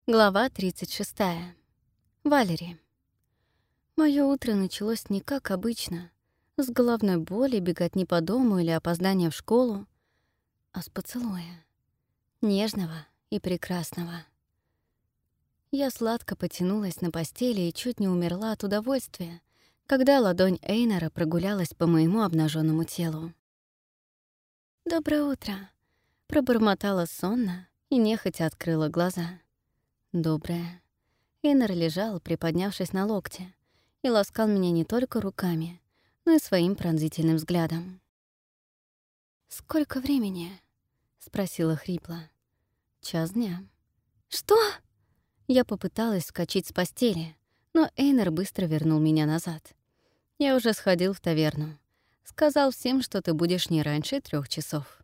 Глава 36. Валери. Моё утро началось не как обычно, с головной боли, беготни по дому или опоздания в школу, а с поцелуя. Нежного и прекрасного. Я сладко потянулась на постели и чуть не умерла от удовольствия, когда ладонь Эйнара прогулялась по моему обнаженному телу. «Доброе утро», — пробормотала сонно и нехотя открыла глаза. «Доброе». Эйнар лежал, приподнявшись на локте, и ласкал меня не только руками, но и своим пронзительным взглядом. «Сколько времени?» — спросила хрипло. «Час дня». «Что?» Я попыталась вскочить с постели, но Эйнар быстро вернул меня назад. «Я уже сходил в таверну. Сказал всем, что ты будешь не раньше 3 часов».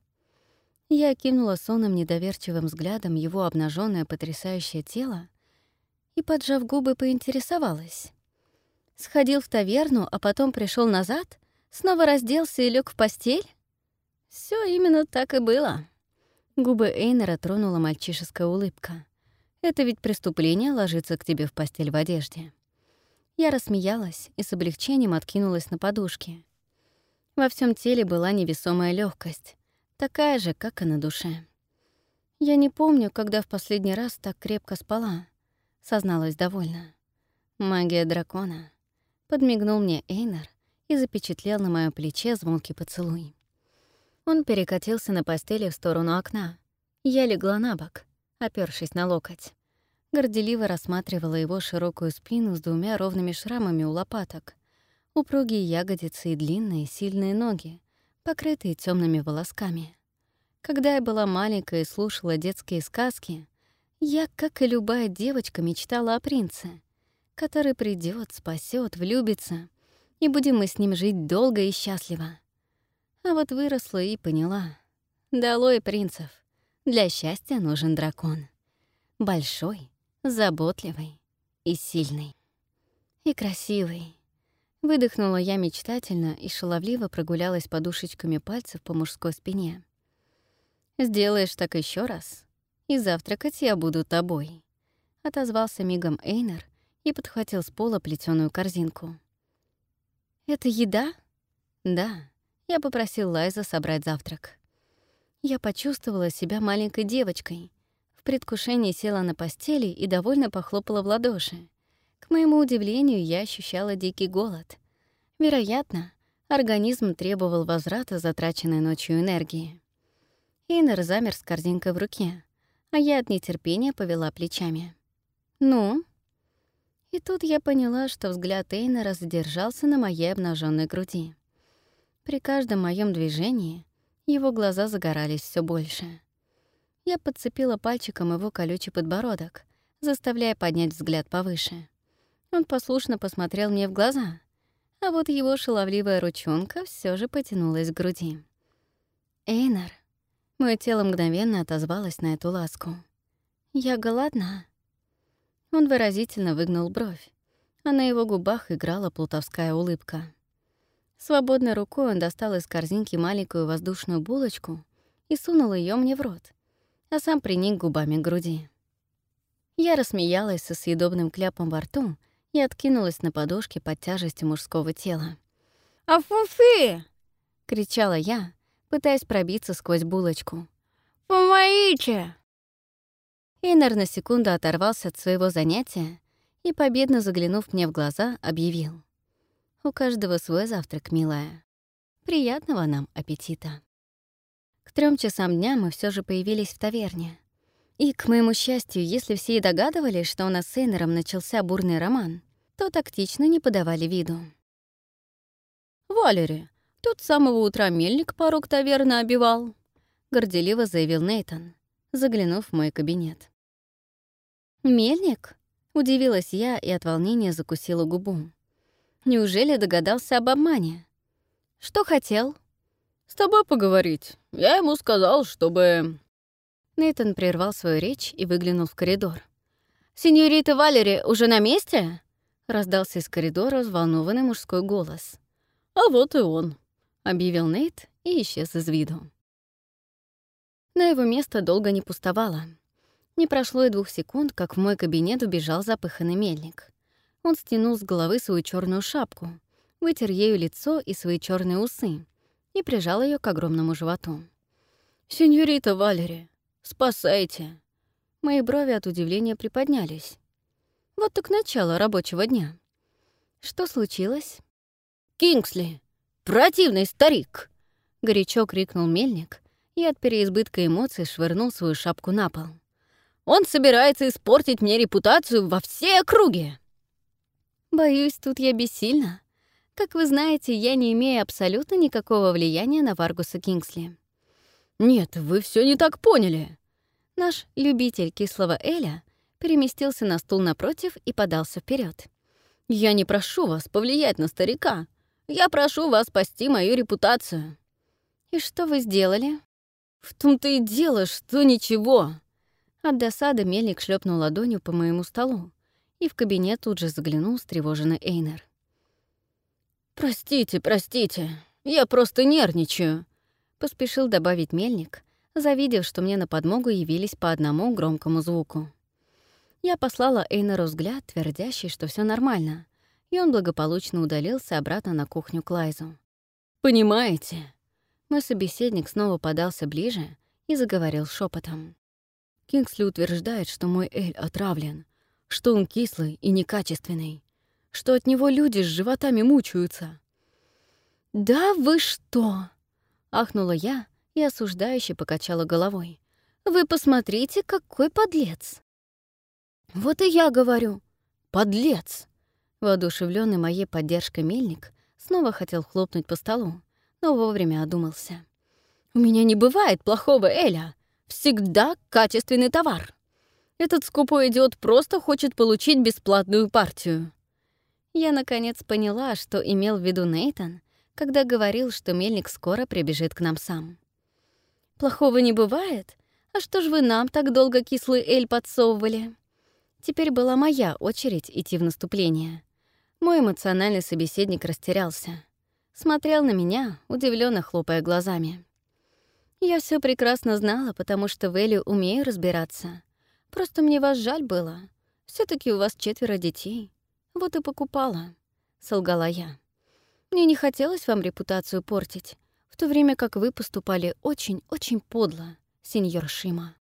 Я окинула сонным недоверчивым взглядом его обнаженное потрясающее тело и, поджав губы, поинтересовалась. Сходил в таверну, а потом пришел назад, снова разделся и лег в постель? Все именно так и было. Губы Эйнера тронула мальчишеская улыбка. Это ведь преступление ложиться к тебе в постель в одежде. Я рассмеялась и с облегчением откинулась на подушки. Во всем теле была невесомая легкость, такая же, как и на душе. «Я не помню, когда в последний раз так крепко спала», — созналась довольно. «Магия дракона», — подмигнул мне Эйнар и запечатлел на моем плече звонкий поцелуй. Он перекатился на постели в сторону окна. Я легла на бок, опёршись на локоть. Горделиво рассматривала его широкую спину с 2 ровными шрамами у лопаток, упругие ягодицы и длинные, сильные ноги, покрытые темными волосками. Когда я была маленькая и слушала детские сказки, я, как и любая девочка, мечтала о принце, который придет, спасет, влюбится, и будем мы с ним жить долго и счастливо. А вот выросла и поняла. Долой принцев. Для счастья нужен дракон. Большой, заботливый и сильный. И красивый. Выдохнула я мечтательно и шаловливо прогулялась подушечками пальцев по мужской спине. «Сделаешь так еще раз, и завтракать я буду тобой», — отозвался мигом Эйнар и подхватил с пола плетёную корзинку. «Это еда?» «Да», — я попросил Лайза собрать завтрак. Я почувствовала себя маленькой девочкой, в предвкушении села на постели и довольно похлопала в ладоши. К моему удивлению, я ощущала дикий голод. Вероятно, организм требовал возврата затраченной ночью энергии. Эйнар замер с корзинкой в руке, а я от нетерпения повела плечами. «Ну?» И тут я поняла, что взгляд Эйнара задержался на моей обнаженной груди. При каждом моем движении его глаза загорались все больше. Я подцепила пальчиком его колючий подбородок, заставляя поднять взгляд повыше. Он послушно посмотрел мне в глаза, а вот его шаловливая ручонка все же потянулась к груди. «Эйнар», мое тело мгновенно отозвалось на эту ласку. «Я голодна». Он выразительно выгнул бровь, а на его губах играла плутовская улыбка. Свободной рукой он достал из корзинки маленькую воздушную булочку и сунул ее мне в рот, а сам приник губами к груди. Я рассмеялась со съедобным кляпом во рту и откинулась на подушке под тяжестью мужского тела. «Афуфи!» — кричала я, пытаясь пробиться сквозь булочку. «Помогите!» Эйнар на секунду оторвался от своего занятия и, победно заглянув мне в глаза, объявил. «У каждого свой завтрак, милая. Приятного нам аппетита». К 3 часам дня мы все же появились в таверне. И, к моему счастью, если все и догадывались, что у нас с Эйнаром начался бурный роман, то тактично не подавали виду. «Валери, тут с самого утра мельник порог таверны обивал», — горделиво заявил Нейтан, заглянув в мой кабинет. «Мельник?» — удивилась я и от волнения закусила губу. Неужели догадался об обмане? Что хотел? «С тобой поговорить. Я ему сказал, чтобы...» Нейтан прервал свою речь и выглянул в коридор. «Сеньорита Валери уже на месте?» — раздался из коридора взволнованный мужской голос. «А вот и он», — объявил Нейт и исчез из виду. Но его место долго не пустовало. Не прошло и 2 секунд, как в мой кабинет убежал запыханный мельник. Он стянул с головы свою черную шапку, вытер ею лицо и свои черные усы и прижал ее к огромному животу. «Сеньорита Валери, спасайте!» Мои брови от удивления приподнялись. Вот так начало рабочего дня. Что случилось? «Кингсли! Противный старик!» — горячо крикнул мельник и от переизбытка эмоций швырнул свою шапку на пол. «Он собирается испортить мне репутацию во всей округе!» Боюсь, тут я бессильна. Как вы знаете, я не имею абсолютно никакого влияния на Варгуса Кингсли. «Нет, вы все не так поняли!» Наш любитель кислого эля переместился на стул напротив и подался вперед. «Я не прошу вас повлиять на старика. Я прошу вас спасти мою репутацию». «И что вы сделали?» «В том-то и дело, что ничего». От досады мельник шлепнул ладонью по моему столу, и в кабинет тут же заглянул встревоженный Эйнер. «Простите, простите, я просто нервничаю», — поспешил добавить мельник, завидев, что мне на подмогу явились по одному громкому звуку. Я послала Эйнеру взгляд, твердящий, что все нормально, и он благополучно удалился обратно на кухню к Лайзу. «Понимаете?» Мой собеседник снова подался ближе и заговорил шепотом. «Кингсли утверждает, что мой эль отравлен, что он кислый и некачественный, что от него люди с животами мучаются». «Да вы что?» — ахнула я и осуждающе покачала головой. «Вы посмотрите, какой подлец!» «Вот и я говорю, подлец!» Воодушевлённый моей поддержкой мельник снова хотел хлопнуть по столу, но вовремя одумался. «У меня не бывает плохого эля. Всегда качественный товар. Этот скупой идиот просто хочет получить бесплатную партию». Я, наконец, поняла, что имел в виду Нейтан, когда говорил, что мельник скоро прибежит к нам сам. «Плохого не бывает? А что ж вы нам так долго кислый эль подсовывали?» Теперь была моя очередь идти в наступление. Мой эмоциональный собеседник растерялся. Смотрел на меня, удивленно хлопая глазами. «Я все прекрасно знала, потому что в эле умею разбираться. Просто мне вас жаль было. все таки у вас 4 детей. Вот и покупала», — солгала я. «Мне не хотелось вам репутацию портить, в то время как вы поступали очень-очень подло, сеньор Шима».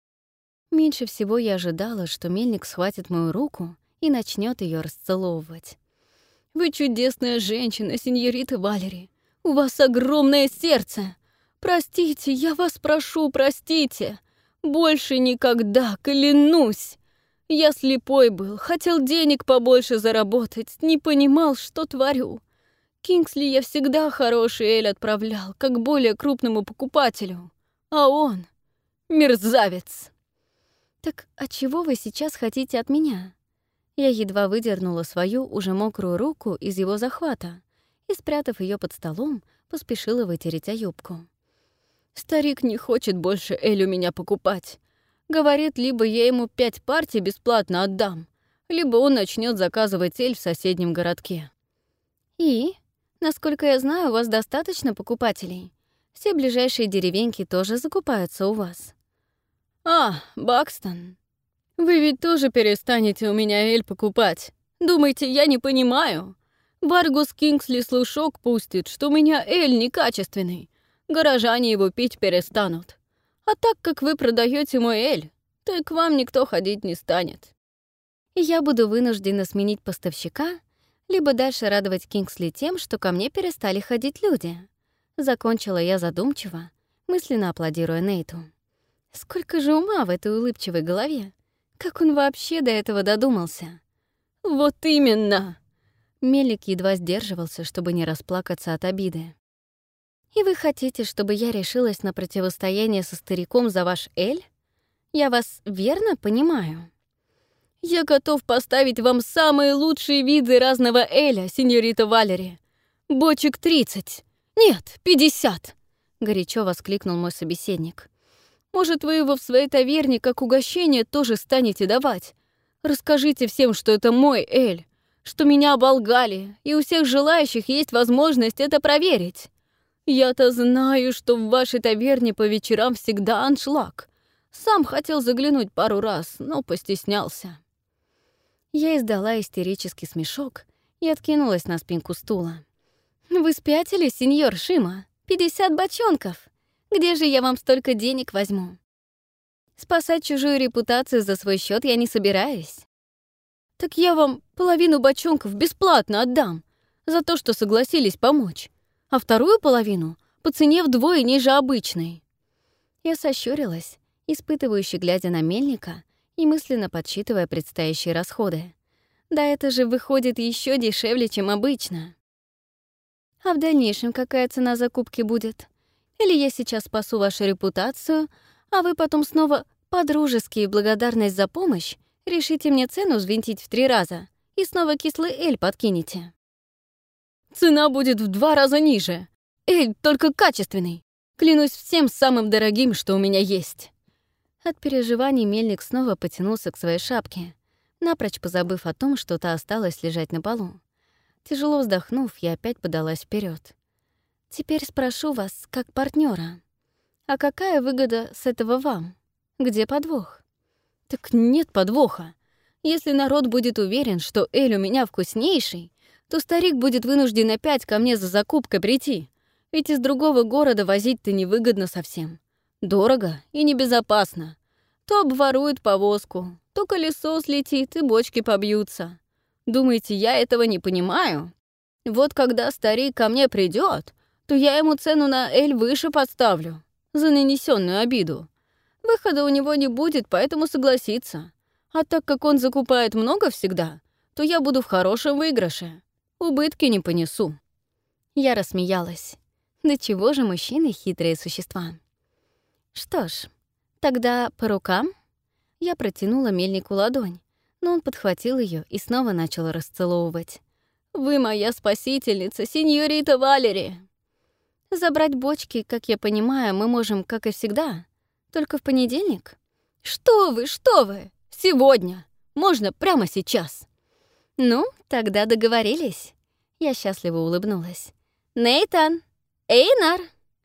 Меньше всего я ожидала, что мельник схватит мою руку и начнет ее расцеловывать. «Вы чудесная женщина, сеньорита Валери. У вас огромное сердце. Простите, я вас прошу, простите. Больше никогда, клянусь. Я слепой был, хотел денег побольше заработать, не понимал, что творю. Кингсли я всегда хороший эль отправлял, как более крупному покупателю. А он — мерзавец». «Так а чего вы сейчас хотите от меня?» Я едва выдернула свою уже мокрую руку из его захвата и, спрятав ее под столом, поспешила вытереть о юбку. «Старик не хочет больше эль у меня покупать. Говорит, либо я ему 5 партий бесплатно отдам, либо он начнет заказывать эль в соседнем городке». «И? Насколько я знаю, у вас достаточно покупателей. Все ближайшие деревеньки тоже закупаются у вас». «А, Бакстон, вы ведь тоже перестанете у меня эль покупать. Думаете, я не понимаю? Варгус Кингсли слушок пустит, что у меня эль некачественный. Горожане его пить перестанут. А так как вы продаете мой эль, то и к вам никто ходить не станет». И я буду вынуждена сменить поставщика, либо дальше радовать Кингсли тем, что ко мне перестали ходить люди. Закончила я задумчиво, мысленно аплодируя Нейту. Сколько же ума в этой улыбчивой голове! Как он вообще до этого додумался? «Вот именно!» Мелик едва сдерживался, чтобы не расплакаться от обиды. «И вы хотите, чтобы я решилась на противостояние со стариком за ваш эль? Я вас верно понимаю?» «Я готов поставить вам самые лучшие виды разного эля, сеньорита Валери. Бочек 30. Нет, 50!» — горячо воскликнул мой собеседник. «Может, вы его в своей таверне как угощение тоже станете давать? Расскажите всем, что это мой эль, что меня оболгали, и у всех желающих есть возможность это проверить. Я-то знаю, что в вашей таверне по вечерам всегда аншлаг. Сам хотел заглянуть пару раз, но постеснялся». Я издала истерический смешок и откинулась на спинку стула. «Вы спятили, сеньор Шима? 50 бочонков! Где же я вам столько денег возьму? Спасать чужую репутацию за свой счет я не собираюсь». «Так я вам половину бочонков бесплатно отдам за то, что согласились помочь, а вторую половину по цене вдвое ниже обычной». Я сощурилась, испытывающе глядя на мельника и мысленно подсчитывая предстоящие расходы. Да это же выходит еще дешевле, чем обычно. А в дальнейшем какая цена закупки будет? Или я сейчас спасу вашу репутацию, а вы потом снова по-дружески и благодарность за помощь решите мне цену взвинтить в 3 раза и снова кислый эль подкинете? «Цена будет в 2 раза ниже. Эль только качественный. Клянусь всем самым дорогим, что у меня есть». От переживаний мельник снова потянулся к своей шапке, напрочь позабыв о том, что та осталась лежать на полу. Тяжело вздохнув, я опять подалась вперед. «Теперь спрошу вас, как партнера, а какая выгода с этого вам? Где подвох?» «Так нет подвоха. Если народ будет уверен, что эль у меня вкуснейший, то старик будет вынужден опять ко мне за закупкой прийти, ведь из другого города возить-то невыгодно совсем. Дорого и небезопасно. То обворуют повозку, то колесо слетит и бочки побьются. Думаете, я этого не понимаю? Вот когда старик ко мне придет, то я ему цену на эль выше подставлю за нанесенную обиду. Выхода у него не будет, поэтому согласится. А так как он закупает много всегда, то я буду в хорошем выигрыше. Убытки не понесу». Я рассмеялась. Да чего же мужчины хитрые существа? «Что ж, тогда по рукам?» Я протянула мельнику ладонь, но он подхватил ее и снова начал расцеловывать. «Вы моя спасительница, сеньорита Валери!» «Забрать бочки, как я понимаю, мы можем, как и всегда, только в понедельник?» Что вы! Сегодня! Можно прямо сейчас!» «Ну, тогда договорились». Я счастливо улыбнулась. «Нейтан! Эйнар!»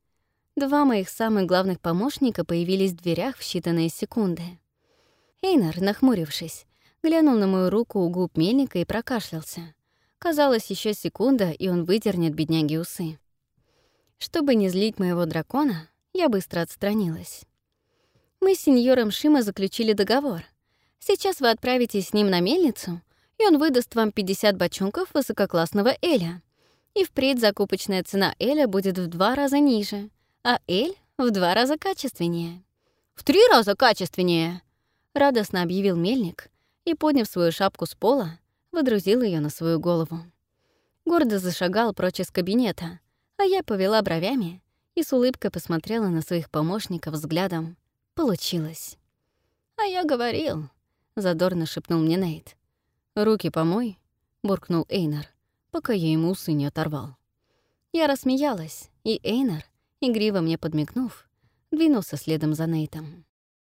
2 моих самых главных помощника появились в дверях в считанные секунды. Эйнар, нахмурившись, глянул на мою руку у губ мельника и прокашлялся. Казалось, еще секунда, и он выдернет бедняги усы. Чтобы не злить моего дракона, я быстро отстранилась. «Мы с сеньором Шима заключили договор. Сейчас вы отправитесь с ним на мельницу, и он выдаст вам 50 бочонков высококлассного эля. И впредь закупочная цена эля будет в 2 раза ниже, а эль в 2 раза качественнее». «В 3 раза качественнее!» — радостно объявил мельник и, подняв свою шапку с пола, водрузил ее на свою голову. Гордо зашагал прочь из кабинета, а я повела бровями и с улыбкой посмотрела на своих помощников взглядом. Получилось. «А я говорил», — задорно шепнул мне Нейт. «Руки помой», — буркнул Эйнар, пока я ему усы не оторвал. Я рассмеялась, и Эйнар, игриво мне подмигнув, двинулся следом за Нейтом.